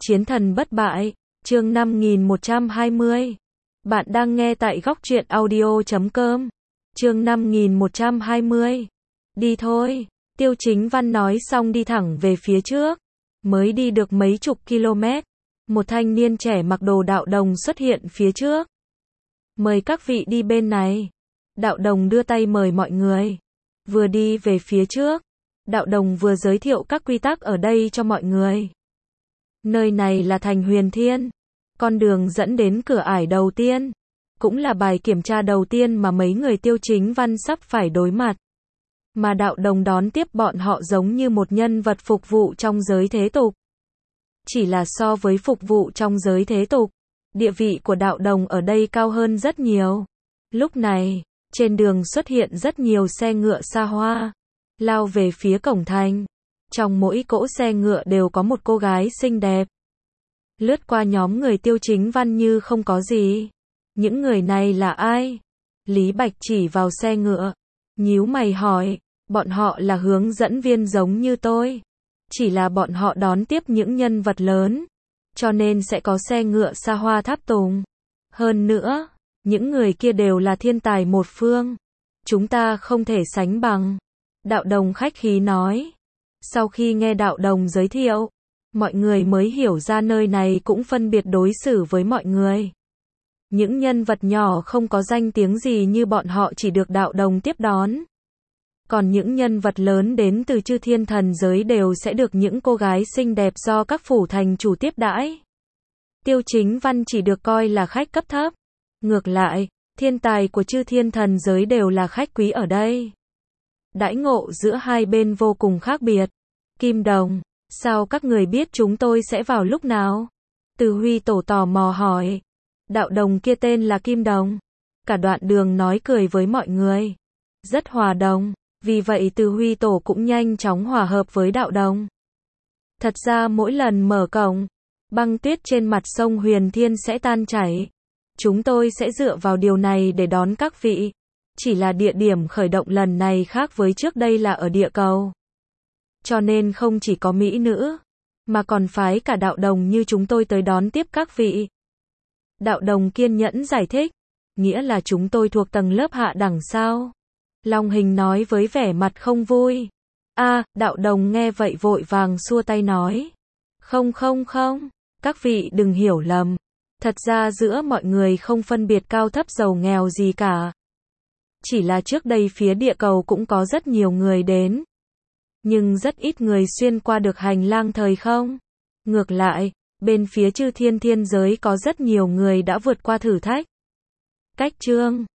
Chiến thần bất bại, chương 5120. Bạn đang nghe tại góc truyện audio.com. Chương 5120. Đi thôi, Tiêu Chính Văn nói xong đi thẳng về phía trước. Mới đi được mấy chục km, một thanh niên trẻ mặc đồ đạo đồng xuất hiện phía trước. Mời các vị đi bên này. Đạo đồng đưa tay mời mọi người. Vừa đi về phía trước, đạo đồng vừa giới thiệu các quy tắc ở đây cho mọi người. Nơi này là thành Huyền Thiên, con đường dẫn đến cửa ải đầu tiên, cũng là bài kiểm tra đầu tiên mà mấy người Tiêu Chính Văn sắp phải đối mặt. Mà đạo đồng đón tiếp bọn họ giống như một nhân vật phục vụ trong giới thế tục. Chỉ là so với phục vụ trong giới thế tục, địa vị của đạo đồng ở đây cao hơn rất nhiều. Lúc này, trên đường xuất hiện rất nhiều xe ngựa xa hoa, lao về phía cổng thành. Trong mỗi cỗ xe ngựa đều có một cô gái xinh đẹp. Lướt qua nhóm người Tiêu Chính Văn như không có gì. Những người này là ai? Lý Bạch chỉ vào xe ngựa, nhíu mày hỏi, bọn họ là hướng dẫn viên giống như tôi. Chỉ là bọn họ đón tiếp những nhân vật lớn, cho nên sẽ có xe ngựa xa hoa tháp tùng. Hơn nữa, những người kia đều là thiên tài một phương. Chúng ta không thể sánh bằng. Đạo đồng khách khí nói. Sau khi nghe đạo đồng giới thiệu, mọi người mới hiểu ra nơi này cũng phân biệt đối xử với mọi người. Những nhân vật nhỏ không có danh tiếng gì như bọn họ chỉ được đạo đồng tiếp đón. Còn những nhân vật lớn đến từ chư thiên thần giới đều sẽ được những cô gái xinh đẹp do các phủ thành chủ tiếp đãi. Tiêu Chính Văn chỉ được coi là khách cấp thấp. Ngược lại, thiên tài của chư thiên thần giới đều là khách quý ở đây. Đãi ngộ giữa hai bên vô cùng khác biệt. Kim Đồng, sao các người biết chúng tôi sẽ vào lúc nào? Từ Huy Tổ tò mò hỏi. Đạo đồng kia tên là Kim Đồng. Cả đoạn đường nói cười với mọi người. Rất hòa đồng, vì vậy Từ Huy Tổ cũng nhanh chóng hòa hợp với đạo đồng. Thật ra mỗi lần mở cổng, băng tuyết trên mặt sông Huyền Thiên sẽ tan chảy. Chúng tôi sẽ dựa vào điều này để đón các vị. Chỉ là địa điểm khởi động lần này khác với trước đây là ở địa cầu. Cho nên không chỉ có mỹ nữ, mà còn phái cả đạo đồng như chúng tôi tới đón tiếp các vị. Đạo đồng kiên nhẫn giải thích, nghĩa là chúng tôi thuộc tầng lớp hạ đẳng sao? Long Hình nói với vẻ mặt không vui. Đạo đồng nghe vậy vội vàng xua tay nói. Không, các vị đừng hiểu lầm. Thật ra giữa mọi người không phân biệt cao thấp giàu nghèo gì cả. Chỉ là trước đây phía địa cầu cũng có rất nhiều người đến. Nhưng rất ít người xuyên qua được hành lang thời không. Ngược lại, bên phía chư thiên thiên giới có rất nhiều người đã vượt qua thử thách. Cách chương